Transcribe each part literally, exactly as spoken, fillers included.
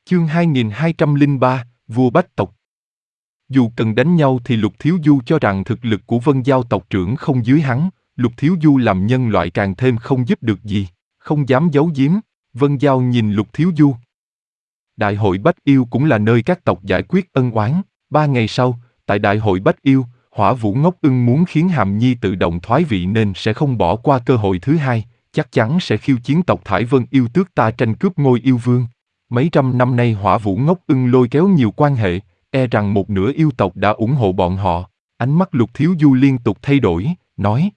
Chương hai nghìn hai trăm lẻ ba, vua bách tộc. Dù cần đánh nhau thì Lục Thiếu Du cho rằng thực lực của Vân Giao tộc trưởng không dưới hắn, Lục Thiếu Du làm nhân loại càng thêm không giúp được gì, không dám giấu giếm. Vân Giao nhìn Lục Thiếu Du. Đại hội Bách Yêu cũng là nơi các tộc giải quyết ân oán. Ba ngày sau, tại Đại hội Bách Yêu, Hỏa Vũ Ngốc Ưng muốn khiến Hàm Nhi tự động thoái vị nên sẽ không bỏ qua cơ hội thứ hai, chắc chắn sẽ khiêu chiến tộc Thải Vân Yêu Tước ta tranh cướp ngôi yêu vương. Mấy trăm năm nay Hỏa Vũ Ngốc Ưng lôi kéo nhiều quan hệ, e rằng một nửa yêu tộc đã ủng hộ bọn họ. Ánh mắt Lục Thiếu Du liên tục thay đổi, nói: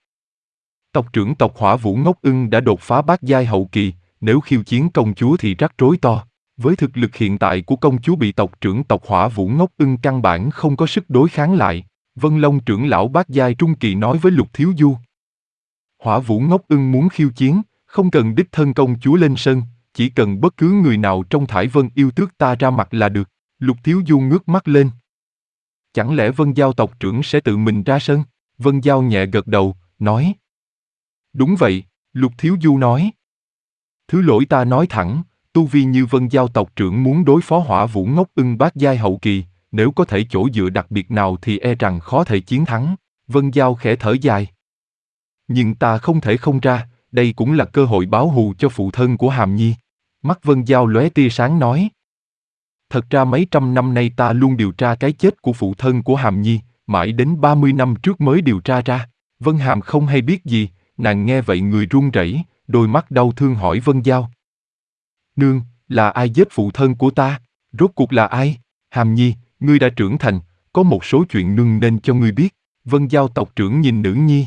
Tộc trưởng tộc Hỏa Vũ Ngốc Ưng đã đột phá bát giai hậu kỳ, nếu khiêu chiến công chúa thì rắc rối to. Với thực lực hiện tại của công chúa bị tộc trưởng tộc Hỏa Vũ Ngốc Ưng căn bản không có sức đối kháng lại. Vân Long trưởng lão bát giai trung kỳ nói với Lục Thiếu Du. Hỏa Vũ Ngốc Ưng muốn khiêu chiến, không cần đích thân công chúa lên sân, chỉ cần bất cứ người nào trong Thải Vân Yêu Tước ta ra mặt là được. Lục Thiếu Du ngước mắt lên. Chẳng lẽ Vân Giao tộc trưởng sẽ tự mình ra sân? Vân Giao nhẹ gật đầu, nói. Đúng vậy, Lục Thiếu Du nói. Thứ lỗi ta nói thẳng, tu vi như Vân Giao tộc trưởng muốn đối phó Hỏa Vũ Ngốc Ưng bát giai hậu kỳ, nếu có thể chỗ dựa đặc biệt nào thì e rằng khó thể chiến thắng. Vân Giao khẽ thở dài. Nhưng ta không thể không ra, đây cũng là cơ hội báo thù cho phụ thân của Hàm Nhi. Mắt Vân Giao lóe tia sáng nói. Thật ra mấy trăm năm nay ta luôn điều tra cái chết của phụ thân của Hàm Nhi, mãi đến ba mươi năm trước mới điều tra ra. Vân Hàm không hay biết gì, nàng nghe vậy người run rẩy, đôi mắt đau thương hỏi Vân Giao. Nương, là ai giết phụ thân của ta? Rốt cuộc là ai? Hàm Nhi, ngươi đã trưởng thành, có một số chuyện nương nên cho ngươi biết. Vân Giao tộc trưởng nhìn nữ nhi.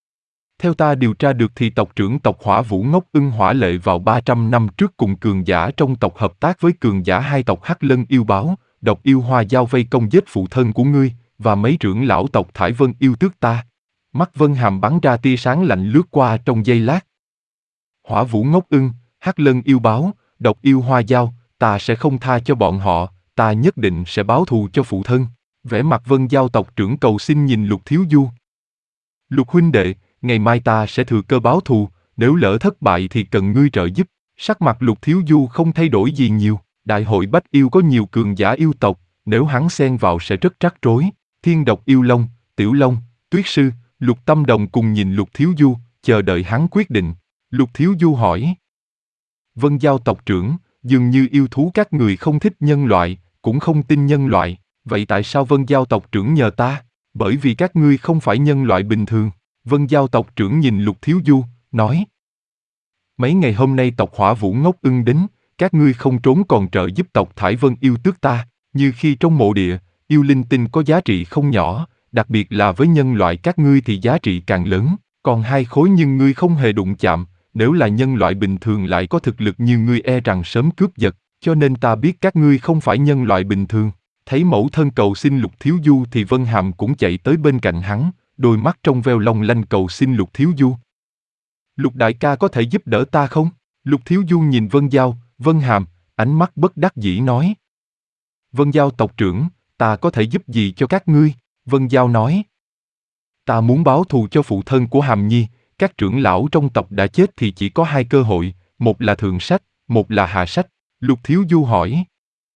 Theo ta điều tra được thì tộc trưởng tộc Hỏa Vũ Ngốc Ưng Hỏa Lệ vào ba trăm năm trước cùng cường giả trong tộc hợp tác với cường giả hai tộc Hắc Lân Yêu Báo, Độc Yêu Hoa Giao vây công giết phụ thân của ngươi, và mấy trưởng lão tộc Thải Vân Yêu Tước ta. Mắt Vân Hàm bắn ra tia sáng lạnh lướt qua trong giây lát. Hỏa Vũ Ngốc Ưng, Hắc Lân Yêu Báo, Độc Yêu Hoa Giao, ta sẽ không tha cho bọn họ, ta nhất định sẽ báo thù cho phụ thân. Vẻ mặt Vân Giao tộc trưởng cầu xin nhìn Lục Thiếu Du. Lục huynh đệ, ngày mai ta sẽ thừa cơ báo thù, nếu lỡ thất bại thì cần ngươi trợ giúp. Sắc mặt Lục Thiếu Du không thay đổi gì nhiều, đại hội Bách Yêu có nhiều cường giả yêu tộc, nếu hắn xen vào sẽ rất rắc rối. Thiên Độc Yêu Long, Tiểu Long, Tuyết Sư, Lục Tâm Đồng cùng nhìn Lục Thiếu Du, chờ đợi hắn quyết định. Lục Thiếu Du hỏi. Vân Giao tộc trưởng, dường như yêu thú các người không thích nhân loại, cũng không tin nhân loại, vậy tại sao Vân Giao tộc trưởng nhờ ta? Bởi vì các ngươi không phải nhân loại bình thường. Vân Giao tộc trưởng nhìn Lục Thiếu Du, nói. Mấy ngày hôm nay tộc Hỏa Vũ Ngốc Ưng đến, các ngươi không trốn còn trợ giúp tộc Thải Vân Yêu Tước ta, như khi trong mộ địa, yêu linh tinh có giá trị không nhỏ, đặc biệt là với nhân loại các ngươi thì giá trị càng lớn, còn hai khối nhưng ngươi không hề đụng chạm, nếu là nhân loại bình thường lại có thực lực như ngươi e rằng sớm cướp giật, cho nên ta biết các ngươi không phải nhân loại bình thường. Thấy mẫu thân cầu xin Lục Thiếu Du thì Vân Hàm cũng chạy tới bên cạnh hắn, đôi mắt trong veo long lanh cầu xin Lục Thiếu Du. Lục đại ca có thể giúp đỡ ta không? Lục Thiếu Du nhìn Vân Giao, Vân Hàm, ánh mắt bất đắc dĩ nói. Vân Giao tộc trưởng, ta có thể giúp gì cho các ngươi? Vân Giao nói. Ta muốn báo thù cho phụ thân của Hàm Nhi, các trưởng lão trong tộc đã chết thì chỉ có hai cơ hội, một là thượng sách, một là hạ sách. Lục Thiếu Du hỏi.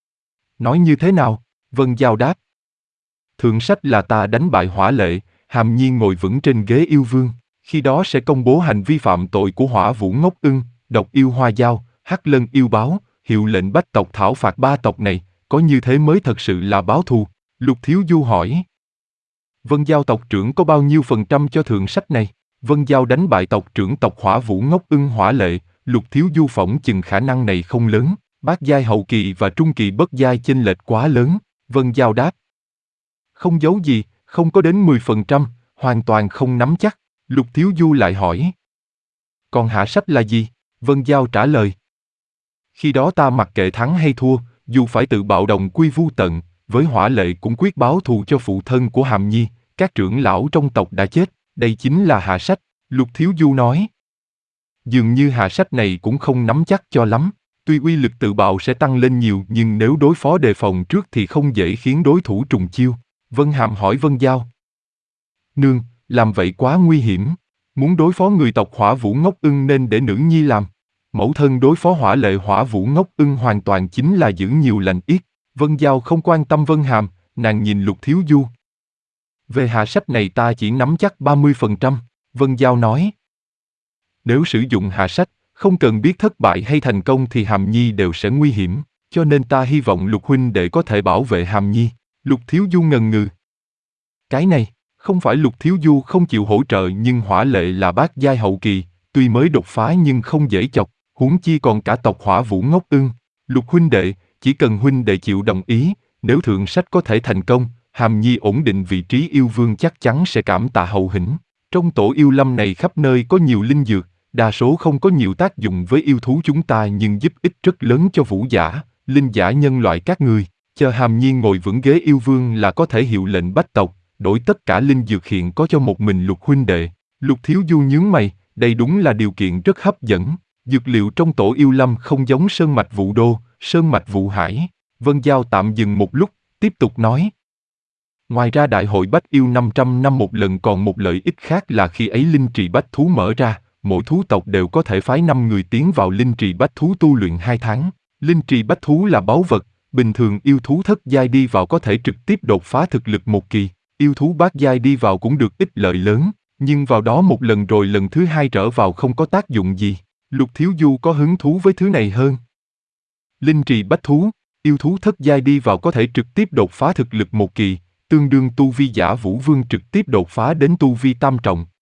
Nói như thế nào? Vân Giao đáp. Thượng sách là ta đánh bại Hỏa Lệ, Hàm Nhi ngồi vững trên ghế yêu vương, khi đó sẽ công bố hành vi phạm tội của Hỏa Vũ Ngốc Ưng, Độc Yêu Hoa Giao, Hắc Lân Yêu Báo, hiệu lệnh bách tộc thảo phạt ba tộc này, có như thế mới thật sự là báo thù. Lục Thiếu Du hỏi. Vân Giao tộc trưởng có bao nhiêu phần trăm cho thượng sách này? Vân Giao đánh bại tộc trưởng tộc Hỏa Vũ Ngốc Ưng Hỏa Lệ, Lục Thiếu Du phỏng chừng khả năng này không lớn, bát giai hậu kỳ và trung kỳ bất giai chênh lệch quá lớn. Vân Giao đáp. Không giấu gì, không có đến mười phần trăm, hoàn toàn không nắm chắc. Lục Thiếu Du lại hỏi. Còn hạ sách là gì? Vân Giao trả lời. Khi đó ta mặc kệ thắng hay thua, dù phải tự bạo đồng quy vu tận, với Hỏa Lệ cũng quyết báo thù cho phụ thân của Hàm Nhi, các trưởng lão trong tộc đã chết, đây chính là hạ sách. Lục Thiếu Du nói. Dường như hạ sách này cũng không nắm chắc cho lắm, tuy uy lực tự bạo sẽ tăng lên nhiều nhưng nếu đối phó đề phòng trước thì không dễ khiến đối thủ trùng chiêu. Vân Hàm hỏi Vân Giao. Nương, làm vậy quá nguy hiểm, muốn đối phó người tộc Hỏa Vũ Ngốc Ưng nên để nữ nhi làm. Mẫu thân đối phó hỏa lệ hỏa vũ ngốc ưng hoàn toàn chính là giữ nhiều lành ít. Vân Giao không quan tâm Vân Hàm, nàng nhìn Lục Thiếu Du. Về hạ sách này ta chỉ nắm chắc ba mươi phần trăm, Vân Giao nói. Nếu sử dụng hạ sách, không cần biết thất bại hay thành công thì Hàm Nhi đều sẽ nguy hiểm, cho nên ta hy vọng Lục huynh để có thể bảo vệ Hàm Nhi. Lục Thiếu Du ngần ngừ. Cái này, không phải Lục Thiếu Du không chịu hỗ trợ nhưng hỏa lệ là bát giai hậu kỳ, tuy mới đột phá nhưng không dễ chọc, huống chi còn cả tộc hỏa vũ ngốc ưng. Lục huynh đệ, chỉ cần huynh đệ chịu đồng ý, nếu thượng sách có thể thành công, Hàm Nhi ổn định vị trí yêu vương chắc chắn sẽ cảm tạ hậu hĩnh. Trong tổ yêu lâm này khắp nơi có nhiều linh dược, đa số không có nhiều tác dụng với yêu thú chúng ta nhưng giúp ích rất lớn cho vũ giả, linh giả nhân loại các người. Chờ Hàm Nhi ngồi vững ghế yêu vương là có thể hiệu lệnh bách tộc, đổi tất cả linh dược hiện có cho một mình Lục huynh đệ. Lục Thiếu Du nhướng mày, đây đúng là điều kiện rất hấp dẫn. Dược liệu trong tổ yêu lâm không giống sơn mạch Vũ Đô, sơn mạch Vũ Hải. Vân Giao tạm dừng một lúc, tiếp tục nói. Ngoài ra đại hội bách yêu năm trăm năm một lần còn một lợi ích khác là khi ấy linh trì bách thú mở ra, mỗi thú tộc đều có thể phái năm người tiến vào linh trì bách thú tu luyện hai tháng. Linh trì bách thú là báu vật, bình thường yêu thú thất giai đi vào có thể trực tiếp đột phá thực lực một kỳ, yêu thú bát giai đi vào cũng được ích lợi lớn, nhưng vào đó một lần rồi lần thứ hai trở vào không có tác dụng gì. Lục Thiếu Du có hứng thú với thứ này hơn. Linh trì bách thú, yêu thú thất giai đi vào có thể trực tiếp đột phá thực lực một kỳ, tương đương tu vi giả vũ vương trực tiếp đột phá đến tu vi tam trọng,